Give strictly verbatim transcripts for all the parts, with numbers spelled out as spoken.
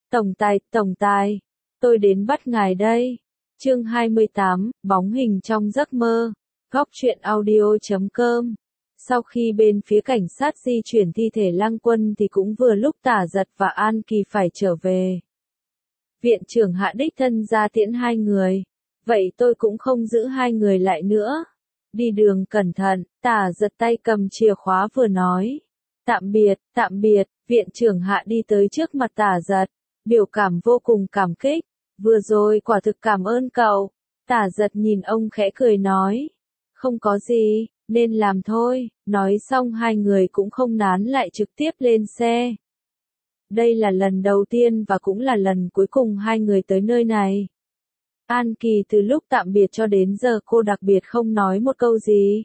Tổng tài, tổng tài, tôi đến bắt ngài đây. Chương hai mươi tám, bóng hình trong giấc mơ. Góc truyện audio chấm com. Sau khi bên phía cảnh sát di chuyển thi thể Lăng Quân thì cũng vừa lúc Tả Giật và An Kỳ phải trở về. Viện trưởng hạ đích thân ra tiễn hai người. Vậy tôi cũng không giữ hai người lại nữa. Đi đường cẩn thận, Tả Giật tay cầm chìa khóa vừa nói. Tạm biệt, tạm biệt, viện trưởng hạ đi tới trước mặt Tả Giật. Biểu cảm vô cùng cảm kích. Vừa rồi quả thực cảm ơn cậu. Tả Giật nhìn ông khẽ cười nói. Không có gì, nên làm thôi. Nói xong hai người cũng không nán lại trực tiếp lên xe. Đây là lần đầu tiên và cũng là lần cuối cùng hai người tới nơi này. An Kỳ từ lúc tạm biệt cho đến giờ cô đặc biệt không nói một câu gì.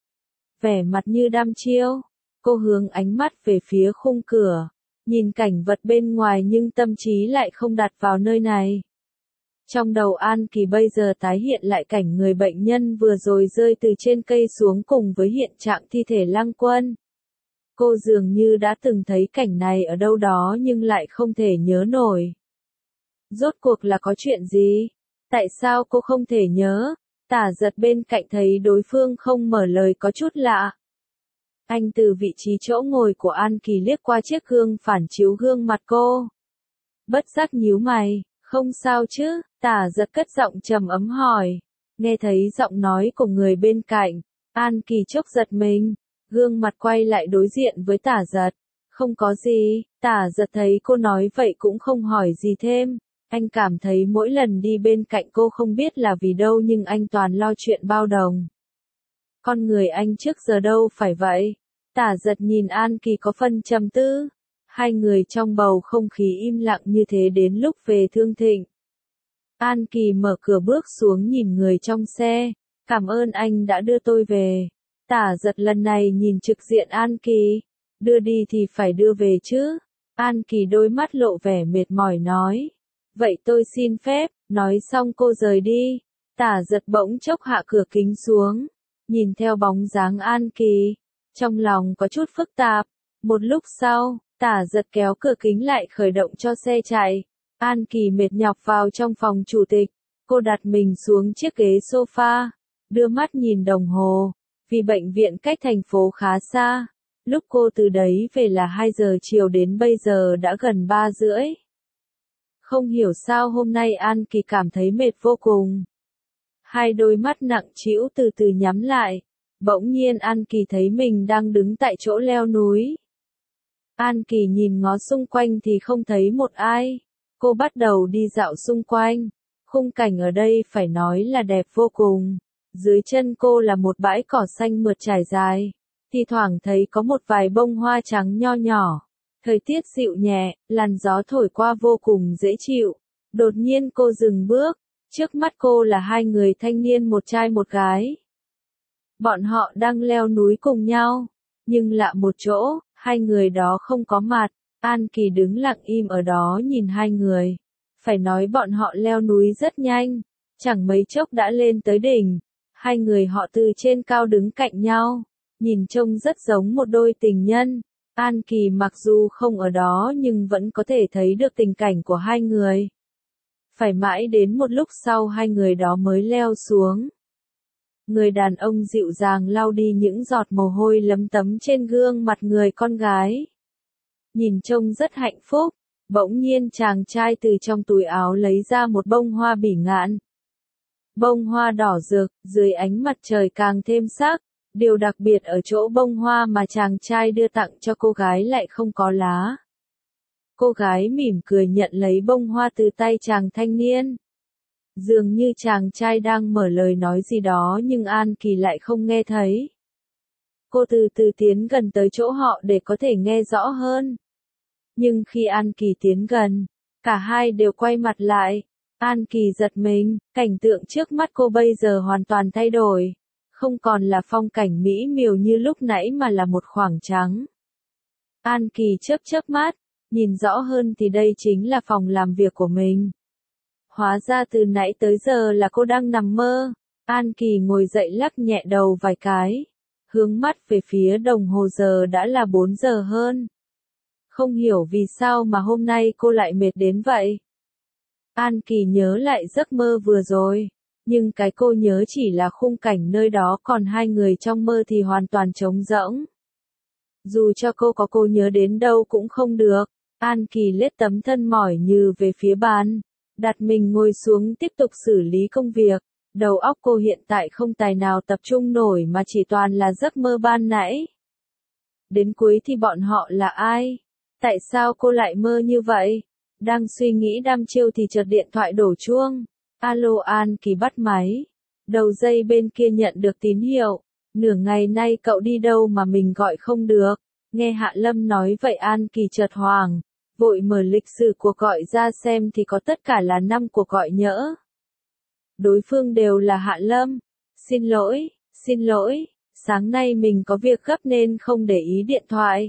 Vẻ mặt như đăm chiêu, cô hướng ánh mắt về phía khung cửa, nhìn cảnh vật bên ngoài nhưng tâm trí lại không đặt vào nơi này. Trong đầu An Kỳ bây giờ tái hiện lại cảnh người bệnh nhân vừa rồi rơi từ trên cây xuống cùng với hiện trạng thi thể Lăng Quân. Cô dường như đã từng thấy cảnh này ở đâu đó nhưng lại không thể nhớ nổi. Rốt cuộc là có chuyện gì? Tại sao cô không thể nhớ? Tả Giật bên cạnh thấy đối phương không mở lời có chút lạ. Anh từ vị trí chỗ ngồi của An Kỳ liếc qua chiếc gương phản chiếu gương mặt cô. Bất giác nhíu mày, không sao chứ? Tả Giật cất giọng trầm ấm hỏi. Nghe thấy giọng nói của người bên cạnh, An Kỳ chốc giật mình, gương mặt quay lại đối diện với Tả Giật. Không có gì, Tả Giật thấy cô nói vậy cũng không hỏi gì thêm. Anh cảm thấy mỗi lần đi bên cạnh cô không biết là vì đâu nhưng anh toàn lo chuyện bao đồng. Con người anh trước giờ đâu phải vậy. Tả Giật nhìn An Kỳ có phân trầm tư. Hai người trong bầu không khí im lặng như thế đến lúc về Thương Thịnh. An Kỳ mở cửa bước xuống nhìn người trong xe. Cảm ơn anh đã đưa tôi về. Tả Giật lần này nhìn trực diện An Kỳ. Đưa đi thì phải đưa về chứ. An Kỳ đôi mắt lộ vẻ mệt mỏi nói. Vậy tôi xin phép, nói xong cô rời đi. Tả Giật bỗng chốc hạ cửa kính xuống. Nhìn theo bóng dáng An Kỳ. Trong lòng có chút phức tạp. Một lúc sau, Tả Giật kéo cửa kính lại khởi động cho xe chạy. An Kỳ mệt nhọc vào trong phòng chủ tịch. Cô đặt mình xuống chiếc ghế sofa. Đưa mắt nhìn đồng hồ. Vì bệnh viện cách thành phố khá xa. Lúc cô từ đấy về là hai giờ chiều đến bây giờ đã gần ba rưỡi. Không hiểu sao hôm nay An Kỳ cảm thấy mệt vô cùng. Hai đôi mắt nặng trĩu từ từ nhắm lại. Bỗng nhiên An Kỳ thấy mình đang đứng tại chỗ leo núi. An Kỳ nhìn ngó xung quanh thì không thấy một ai. Cô bắt đầu đi dạo xung quanh. Khung cảnh ở đây phải nói là đẹp vô cùng. Dưới chân cô là một bãi cỏ xanh mượt trải dài. Thì thoảng thấy có một vài bông hoa trắng nho nhỏ. Thời tiết dịu nhẹ, làn gió thổi qua vô cùng dễ chịu. Đột nhiên cô dừng bước. Trước mắt cô là hai người thanh niên một trai một gái. Bọn họ đang leo núi cùng nhau. Nhưng lạ một chỗ, hai người đó không có mặt. An Kỳ đứng lặng im ở đó nhìn hai người. Phải nói bọn họ leo núi rất nhanh. Chẳng mấy chốc đã lên tới đỉnh. Hai người họ từ trên cao đứng cạnh nhau. Nhìn trông rất giống một đôi tình nhân. An Kỳ mặc dù không ở đó nhưng vẫn có thể thấy được tình cảnh của hai người. Phải mãi đến một lúc sau hai người đó mới leo xuống. Người đàn ông dịu dàng lau đi những giọt mồ hôi lấm tấm trên gương mặt người con gái. Nhìn trông rất hạnh phúc. Bỗng nhiên chàng trai từ trong túi áo lấy ra một bông hoa bỉ ngạn. Bông hoa đỏ rực, dưới ánh mặt trời càng thêm sắc. Điều đặc biệt ở chỗ bông hoa mà chàng trai đưa tặng cho cô gái lại không có lá. Cô gái mỉm cười nhận lấy bông hoa từ tay chàng thanh niên. Dường như chàng trai đang mở lời nói gì đó nhưng An Kỳ lại không nghe thấy. Cô từ từ tiến gần tới chỗ họ để có thể nghe rõ hơn. Nhưng khi An Kỳ tiến gần, cả hai đều quay mặt lại. An Kỳ giật mình, cảnh tượng trước mắt cô bây giờ hoàn toàn thay đổi. Không còn là phong cảnh mỹ miều như lúc nãy mà là một khoảng trắng. An Kỳ chớp chớp mắt, nhìn rõ hơn thì đây chính là phòng làm việc của mình. Hóa ra từ nãy tới giờ là cô đang nằm mơ. An Kỳ ngồi dậy lắc nhẹ đầu vài cái. Hướng mắt về phía đồng hồ giờ đã là bốn giờ hơn. Không hiểu vì sao mà hôm nay cô lại mệt đến vậy. An Kỳ nhớ lại giấc mơ vừa rồi, nhưng cái cô nhớ chỉ là khung cảnh nơi đó, còn hai người trong mơ thì hoàn toàn trống rỗng. Dù cho cô có cô nhớ đến đâu cũng không được. An Kỳ lết tấm thân mỏi nhừ về phía bàn, đặt mình ngồi xuống tiếp tục xử lý công việc. Đầu óc cô hiện tại không tài nào tập trung nổi mà chỉ toàn là giấc mơ ban nãy. Đến cuối thì bọn họ là ai? Tại sao cô lại mơ như vậy? Đang suy nghĩ đăm chiêu thì chợt điện thoại đổ chuông. Alo, An Kỳ bắt máy. Đầu dây bên kia nhận được tín hiệu. Nửa ngày nay cậu đi đâu mà mình gọi không được? Nghe Hạ Lâm nói vậy An Kỳ chợt hoảng, vội mở lịch sử cuộc gọi ra xem thì có tất cả là năm cuộc gọi nhỡ. Đối phương đều là Hạ Lâm. Xin lỗi, xin lỗi, sáng nay mình có việc gấp nên không để ý điện thoại.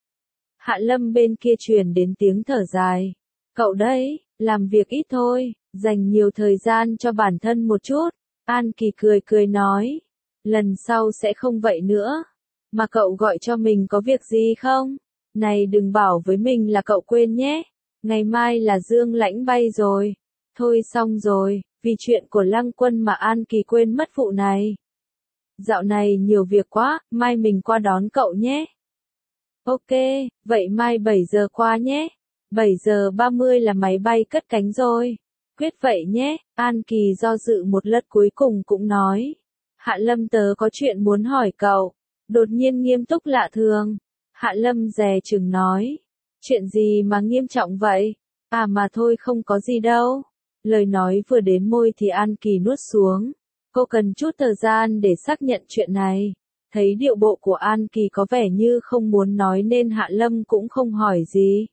Hạ Lâm bên kia truyền đến tiếng thở dài. Cậu đấy, làm việc ít thôi, dành nhiều thời gian cho bản thân một chút. An Kỳ cười cười nói, lần sau sẽ không vậy nữa. Mà cậu gọi cho mình có việc gì không? Này đừng bảo với mình là cậu quên nhé. Ngày mai là Dương Lãnh bay rồi. Thôi xong rồi, vì chuyện của Lăng Quân mà An Kỳ quên mất vụ này. Dạo này nhiều việc quá, mai mình qua đón cậu nhé. Ok, vậy mai bảy giờ qua nhé. bảy giờ ba mươi là máy bay cất cánh rồi. Quyết vậy nhé. An Kỳ do dự một lát cuối cùng cũng nói. Hạ Lâm tớ có chuyện muốn hỏi cậu. Đột nhiên nghiêm túc lạ thường. Hạ Lâm dè chừng nói. Chuyện gì mà nghiêm trọng vậy? À mà thôi không có gì đâu. Lời nói vừa đến môi thì An Kỳ nuốt xuống. Cô cần chút thời gian để xác nhận chuyện này. Thấy điệu bộ của An Kỳ có vẻ như không muốn nói nên Hạ Lâm cũng không hỏi gì.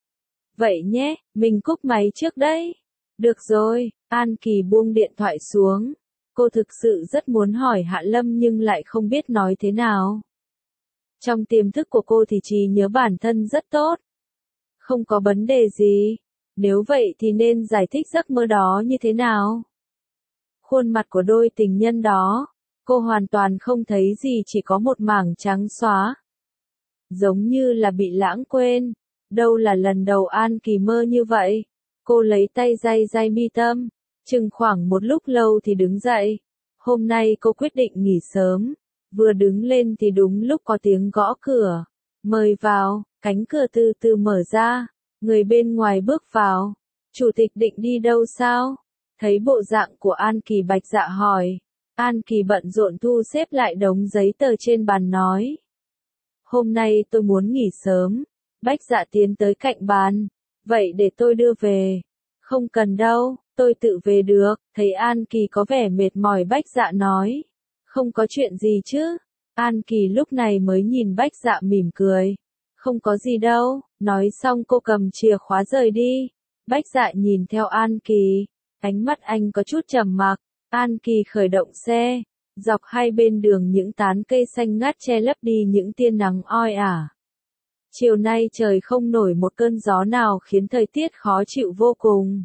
Vậy nhé, mình cúp máy trước đấy. Được rồi, An Kỳ buông điện thoại xuống. Cô thực sự rất muốn hỏi Hạ Lâm nhưng lại không biết nói thế nào. Trong tiềm thức của cô thì trí nhớ bản thân rất tốt. Không có vấn đề gì. Nếu vậy thì nên giải thích giấc mơ đó như thế nào? Khuôn mặt của đôi tình nhân đó, cô hoàn toàn không thấy gì, chỉ có một mảng trắng xóa. Giống như là bị lãng quên. Đâu là lần đầu An Kỳ mơ như vậy. Cô lấy tay day day mi tâm. Chừng khoảng một lúc lâu thì đứng dậy. Hôm nay cô quyết định nghỉ sớm. Vừa đứng lên thì đúng lúc có tiếng gõ cửa. Mời vào, cánh cửa từ từ mở ra. Người bên ngoài bước vào. Chủ tịch định đi đâu sao? Thấy bộ dạng của An Kỳ bạch dạ hỏi. An Kỳ bận rộn thu xếp lại đống giấy tờ trên bàn nói. Hôm nay tôi muốn nghỉ sớm. Bách dạ tiến tới cạnh bàn. Vậy để tôi đưa về. Không cần đâu, tôi tự về được. Thấy An Kỳ có vẻ mệt mỏi Bách dạ nói. Không có chuyện gì chứ. An Kỳ lúc này mới nhìn Bách dạ mỉm cười. Không có gì đâu. Nói xong cô cầm chìa khóa rời đi. Bách dạ nhìn theo An Kỳ. Ánh mắt anh có chút trầm mặc. An Kỳ khởi động xe. Dọc hai bên đường những tán cây xanh ngát che lấp đi những tia nắng oi ả. Chiều nay trời không nổi một cơn gió nào khiến thời tiết khó chịu vô cùng.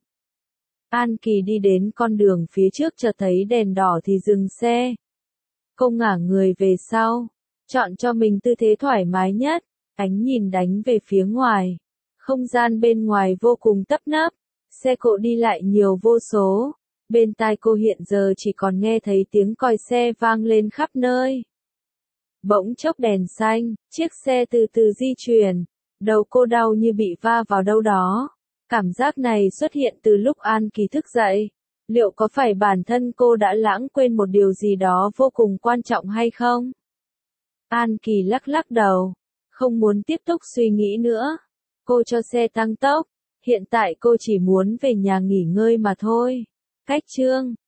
An Kỳ đi đến con đường phía trước chợt thấy đèn đỏ thì dừng xe. Cô ngả người về sau, chọn cho mình tư thế thoải mái nhất, ánh nhìn đánh về phía ngoài. Không gian bên ngoài vô cùng tấp nập, xe cộ đi lại nhiều vô số. Bên tai cô hiện giờ chỉ còn nghe thấy tiếng còi xe vang lên khắp nơi. Bỗng chốc đèn xanh, chiếc xe từ từ di chuyển. Đầu cô đau như bị va vào đâu đó. Cảm giác này xuất hiện từ lúc An Kỳ thức dậy. Liệu có phải bản thân cô đã lãng quên một điều gì đó vô cùng quan trọng hay không? An Kỳ lắc lắc đầu. Không muốn tiếp tục suy nghĩ nữa. Cô cho xe tăng tốc. Hiện tại cô chỉ muốn về nhà nghỉ ngơi mà thôi. Cách chương